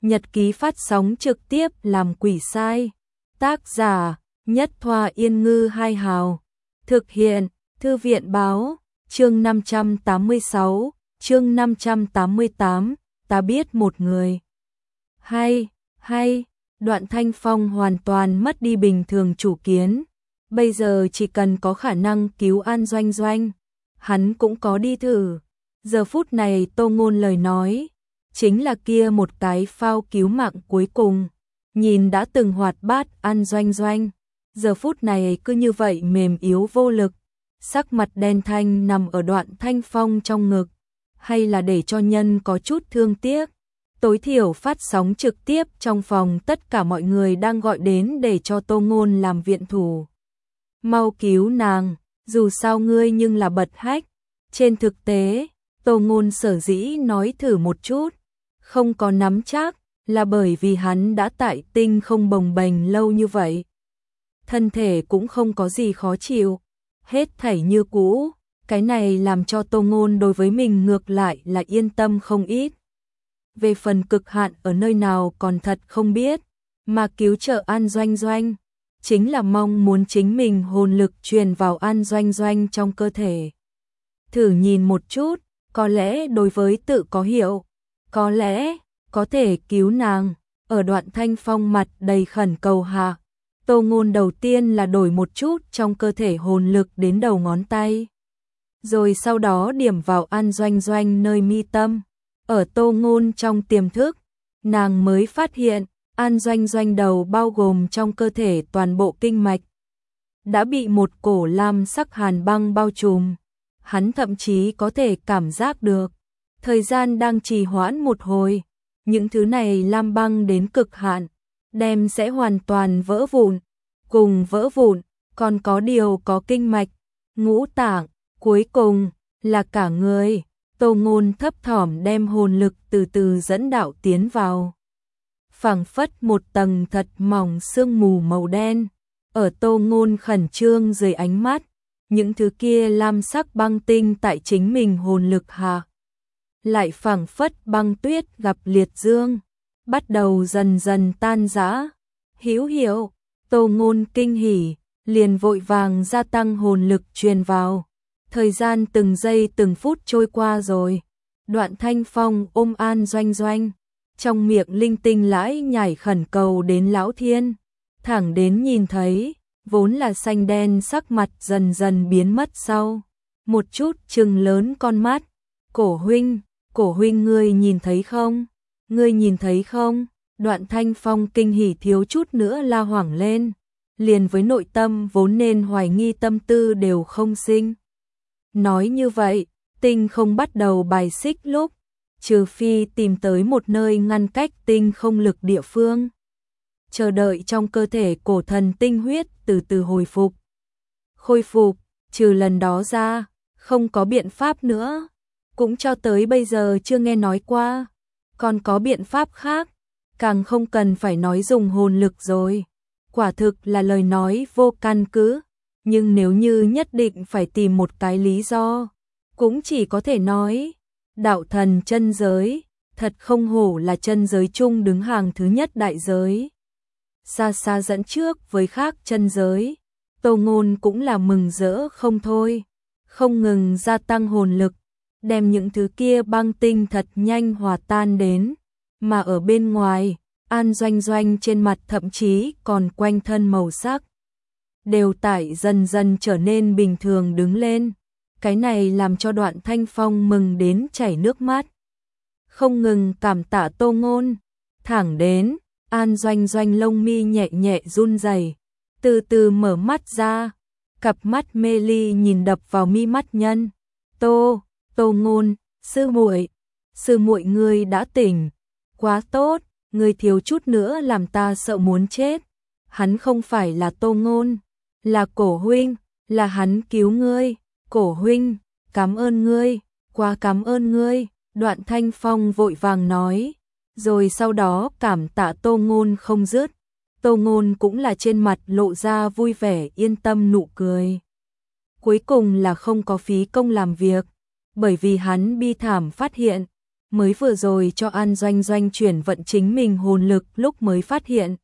nhật ký phát sóng trực tiếp làm quỷ sai. Tác giả Nhất Thoa Yên Ngư Hai Hào. Thực hiện Thư viện Báo. Chương 586, chương 588, ta biết một người. Hay, Đoạn Thanh Phong hoàn toàn mất đi bình thường chủ kiến. Bây giờ chỉ cần có khả năng cứu An Doanh Doanh, hắn cũng có đi thử. Giờ phút này Tô Ngôn lời nói, chính là kia một cái phao cứu mạng cuối cùng. Nhìn đã từng hoạt bát An Doanh Doanh, giờ phút này cứ như vậy mềm yếu vô lực, sắc mặt đen thanh nằm ở Đoạn Thanh Phong trong ngực, hay là để cho nhân có chút thương tiếc. Tối thiểu phát sóng trực tiếp trong phòng tất cả mọi người đang gọi đến để cho Tô Ngôn làm viện thủ. Mau cứu nàng, dù sao ngươi nhưng là bật hách. Trên thực tế, Tô Ngôn sở dĩ nói thử một chút, không có nắm chắc, là bởi vì hắn đã tại tinh không bồng bềnh lâu như vậy. Thân thể cũng không có gì khó chịu, hết thảy như cũ, cái này làm cho Tô Ngôn đối với mình ngược lại là yên tâm không ít. Về phần cực hạn ở nơi nào còn thật không biết, mà cứu trợ An Doanh Doanh, chính là mong muốn chính mình hồn lực truyền vào An Doanh Doanh trong cơ thể. Thử nhìn một chút, có lẽ đối với tự có hiệu, có lẽ có thể cứu nàng. Ở Đoạn Thanh Phong mặt đầy khẩn cầu hạ, Tô Ngôn đầu tiên là đổi một chút trong cơ thể hồn lực đến đầu ngón tay, rồi sau đó điểm vào An Doanh Doanh nơi mi tâm. Ở Tô Ngôn trong tiềm thức, nàng mới phát hiện An Doanh Doanh đầu bao gồm trong cơ thể toàn bộ kinh mạch đã bị một cổ lam sắc hàn băng bao trùm. Hắn thậm chí có thể cảm giác được thời gian đang trì hoãn một hồi, những thứ này lam băng đến cực hạn, đem sẽ hoàn toàn vỡ vụn. Cùng vỡ vụn, còn có điều có kinh mạch, ngũ tạng, cuối cùng là cả người. Tô Ngôn thấp thỏm đem hồn lực từ từ dẫn đạo tiến vào. Phảng phất một tầng thật mỏng sương mù màu đen, ở Tô Ngôn khẩn trương dưới ánh mắt, những thứ kia lam sắc băng tinh tại chính mình hồn lực hạ, lại phảng phất băng tuyết gặp liệt dương, bắt đầu dần dần tan rã. Hữu hiệu, Tô Ngôn kinh hỉ, liền vội vàng gia tăng hồn lực truyền vào. Thời gian từng giây từng phút trôi qua rồi. Đoạn Thanh Phong ôm An Doanh Doanh, trong miệng linh tinh lãi nhảy khẩn cầu đến Lão Thiên, thẳng đến nhìn thấy vốn là xanh đen sắc mặt dần dần biến mất sau một chút trừng lớn con mắt. Cổ huynh ngươi nhìn thấy không? Ngươi nhìn thấy không? Đoạn Thanh Phong kinh hỉ thiếu chút nữa la hoảng lên, liền với nội tâm vốn nên hoài nghi tâm tư đều không sinh. Nói như vậy, tinh không bắt đầu bài xích lúc, trừ phi tìm tới một nơi ngăn cách tinh không lực địa phương, chờ đợi trong cơ thể cổ thần tinh huyết từ từ khôi phục, trừ lần đó ra, không có biện pháp nữa, cũng cho tới bây giờ chưa nghe nói qua, còn có biện pháp khác, càng không cần phải nói dùng hồn lực rồi, quả thực là lời nói vô căn cứ. Nhưng nếu như nhất định phải tìm một cái lý do, cũng chỉ có thể nói, đạo thần chân giới, thật không hổ là chân giới chung đứng hàng thứ nhất đại giới. Xa xa dẫn trước với khác chân giới, Tô Ngôn cũng là mừng rỡ không thôi, không ngừng gia tăng hồn lực, đem những thứ kia băng tinh thật nhanh hòa tan đến, mà ở bên ngoài, An Doanh Doanh trên mặt thậm chí còn quanh thân màu sắc đều tại dần dần trở nên bình thường đứng lên. Cái này làm cho Đoạn Thanh Phong mừng đến chảy nước mắt, không ngừng cảm tạ Tô Ngôn. Thẳng đến An Doanh Doanh lông mi nhẹ nhẹ run rẩy, từ từ mở mắt ra, cặp mắt mê ly nhìn đập vào mi mắt nhân. Tô Ngôn, sư muội ngươi đã tỉnh, quá tốt, ngươi thiếu chút nữa làm ta sợ muốn chết. Hắn không phải là Tô Ngôn, là Cổ huynh, là hắn cứu ngươi. Cổ huynh, cảm ơn ngươi, quá cảm ơn ngươi. Đoạn Thanh Phong vội vàng nói, rồi sau đó cảm tạ Tô Ngôn không dứt. Tô Ngôn cũng là trên mặt lộ ra vui vẻ yên tâm nụ cười. Cuối cùng là không có phí công làm việc, bởi vì hắn bi thảm phát hiện, mới vừa rồi cho An Doanh Doanh chuyển vận chính mình hồn lực lúc mới phát hiện.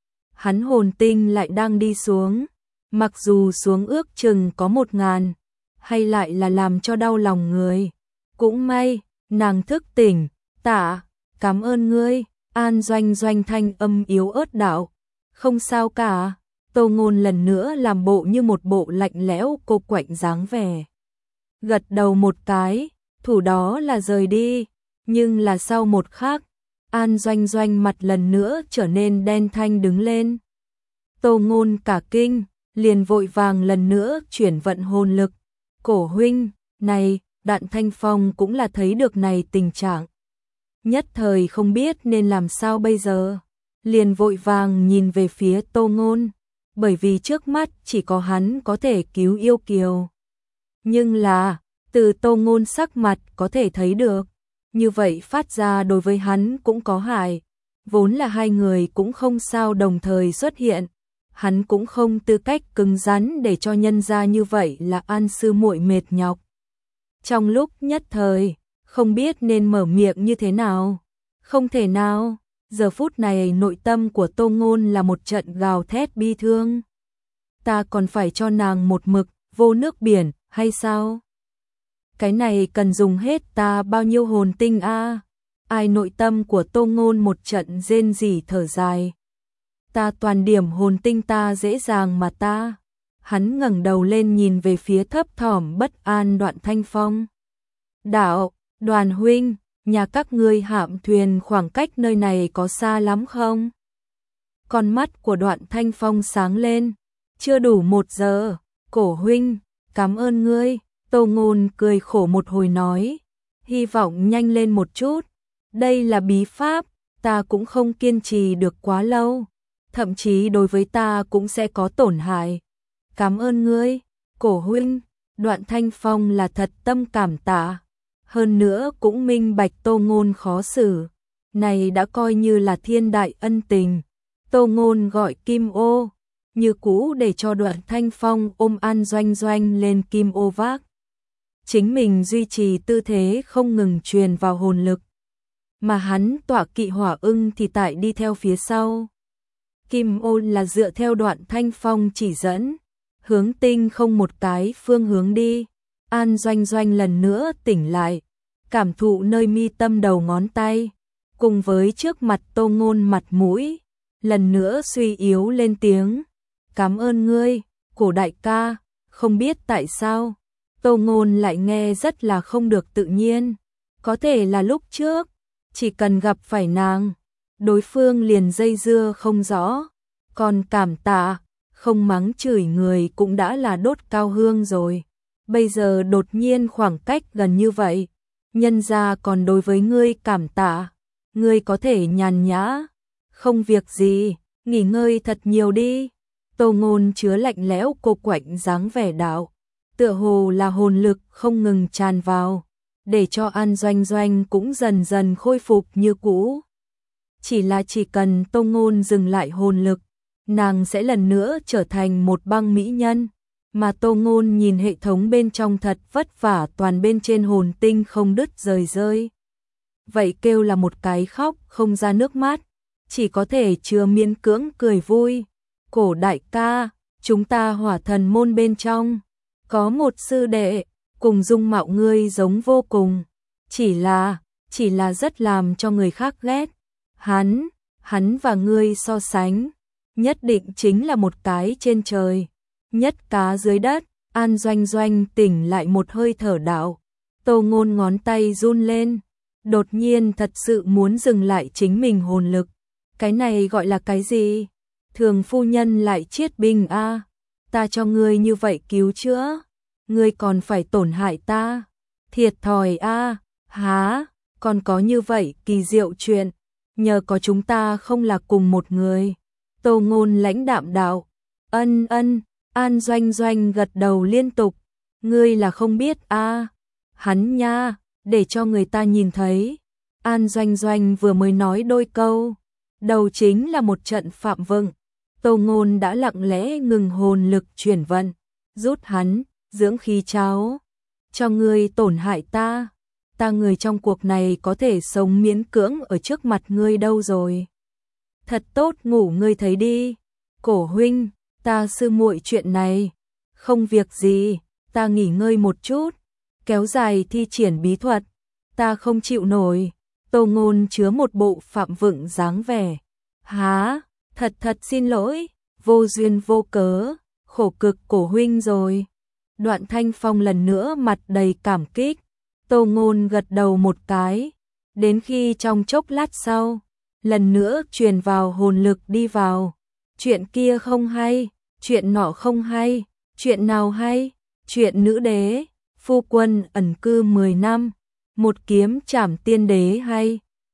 Hắn hồn tinh lại đang đi xuống, mặc dù xuống ước chừng có 1000, hay lại là làm cho đau lòng người. Cũng may, nàng thức tỉnh, tạ, cảm ơn ngươi, An Doanh Doanh thanh âm yếu ớt đạo. Không sao cả, Tô Ngôn lần nữa làm bộ như một bộ lạnh lẽo cô quạnh dáng vẻ. Gật đầu một cái, thủ đó là rời đi, nhưng là sau một khắc, An Doanh Doanh mặt lần nữa trở nên đen thanh đứng lên. Tô Ngôn cả kinh, liền vội vàng lần nữa chuyển vận hồn lực. Cổ huynh, này, Đạn Thanh Phong cũng là thấy được này tình trạng. Nhất thời không biết nên làm sao bây giờ. Liền vội vàng nhìn về phía Tô Ngôn, bởi vì trước mắt chỉ có hắn có thể cứu yêu kiều. Nhưng là, từ Tô Ngôn sắc mặt có thể thấy được, như vậy phát ra đối với hắn cũng có hại. Vốn là hai người cũng không sao đồng thời xuất hiện, hắn cũng không tư cách cứng rắn để cho nhân ra như vậy là An sư muội mệt nhọc. Trong lúc nhất thời, không biết nên mở miệng như thế nào. Không thể nào, giờ phút này nội tâm của Tô Ngôn là một trận gào thét bi thương. Ta còn phải cho nàng một mực, vô nước biển, hay sao? Cái này cần dùng hết ta bao nhiêu hồn tinh a? Ai nội tâm của Tô Ngôn một trận rên rỉ thở dài. Ta toàn điểm hồn tinh ta dễ dàng mà ta. Hắn ngẩng đầu lên nhìn về phía thấp thỏm bất an Đoạn Thanh Phong. Đạo, Đoàn huynh, nhà các ngươi hạm thuyền khoảng cách nơi này có xa lắm không? Con mắt của Đoạn Thanh Phong sáng lên. Chưa đủ 1 giờ, Cổ huynh, cảm ơn ngươi. Tô Ngôn cười khổ một hồi nói. Hy vọng nhanh lên một chút. Đây là bí pháp, ta cũng không kiên trì được quá lâu. Thậm chí đối với ta cũng sẽ có tổn hại. Cảm ơn ngươi, Cổ huynh. Đoạn Thanh Phong là thật tâm cảm tạ. Hơn nữa cũng minh bạch Tô Ngôn khó xử. Này đã coi như là thiên đại ân tình. Tô Ngôn gọi Kim Ô, như cũ để cho Đoạn Thanh Phong ôm An Doanh Doanh lên Kim Ô vác. Chính mình duy trì tư thế không ngừng truyền vào hồn lực. Mà hắn tọa kỵ Hỏa Ưng thì tại đi theo phía sau. Kim Ô là dựa theo Đoạn Thanh Phong chỉ dẫn, hướng tinh không một cái phương hướng đi. An Doanh Doanh lần nữa tỉnh lại, cảm thụ nơi mi tâm đầu ngón tay, cùng với trước mặt Tô Ngôn mặt mũi, lần nữa suy yếu lên tiếng. Cảm ơn ngươi, Cổ đại ca, không biết tại sao, Tô Ngôn lại nghe rất là không được tự nhiên. Có thể là lúc trước, chỉ cần gặp phải nàng, đối phương liền dây dưa không rõ, còn cảm tạ, không mắng chửi người cũng đã là đốt cao hương rồi. Bây giờ đột nhiên khoảng cách gần như vậy, nhân ra còn đối với ngươi cảm tạ, ngươi có thể nhàn nhã, không việc gì, nghỉ ngơi thật nhiều đi. Tô Ngôn chứa lạnh lẽo cô quạnh dáng vẻ đạo, tựa hồ là hồn lực không ngừng tràn vào, để cho An Doanh Doanh cũng dần dần khôi phục như cũ. Chỉ là chỉ cần Tô Ngôn dừng lại hồn lực, nàng sẽ lần nữa trở thành một băng mỹ nhân. Mà Tô Ngôn nhìn hệ thống bên trong thật vất vả, toàn bên trên hồn tinh không đứt rời rơi. Vậy kêu là một cái khóc không ra nước mắt, chỉ có thể chứa miễn cưỡng cười vui. Cổ đại ca, chúng ta Hỏa Thần môn bên trong có một sư đệ, cùng dung mạo ngươi giống vô cùng, chỉ là rất làm cho người khác ghét. Hắn và ngươi so sánh, nhất định chính là một cái trên trời, nhất cá dưới đất. An Doanh Doanh tỉnh lại một hơi thở đạo. Tô Ngôn ngón tay run lên, đột nhiên thật sự muốn dừng lại chính mình hồn lực. Cái này gọi là cái gì? Thường phu nhân lại chiết bình a, ta cho ngươi như vậy cứu chữa, ngươi còn phải tổn hại ta, thiệt thòi a. Há, còn có như vậy kỳ diệu chuyện, nhờ có chúng ta không là cùng một người. Tô Ngôn lãnh đạm đạo. Ân. An Doanh Doanh gật đầu liên tục. Ngươi là không biết a. Hắn nha, để cho người ta nhìn thấy. An Doanh Doanh vừa mới nói đôi câu, đầu chính là một trận phạm vâng. Tô Ngôn đã lặng lẽ ngừng hồn lực chuyển vận, rút hắn, dưỡng khí cháo. Cho ngươi tổn hại ta, ta người trong cuộc này có thể sống miễn cưỡng ở trước mặt ngươi đâu rồi. Thật tốt, ngủ ngươi thấy đi. Cổ huynh, ta sư muội chuyện này. Không việc gì, ta nghỉ ngơi một chút. Kéo dài thi triển bí thuật, ta không chịu nổi. Tô Ngôn chứa một bộ phạm vựng dáng vẻ. Há, thật xin lỗi, vô duyên vô cớ, khổ cực cổ huynh rồi. Đoạn Thanh Phong lần nữa mặt đầy cảm kích. Tô Ngôn gật đầu một cái, đến khi trong chốc lát sau, lần nữa truyền vào hồn lực đi vào. Chuyện kia không hay, chuyện nọ không hay, chuyện nào hay, chuyện nữ đế, phu quân ẩn cư 10 năm, một kiếm trảm tiên đế hay.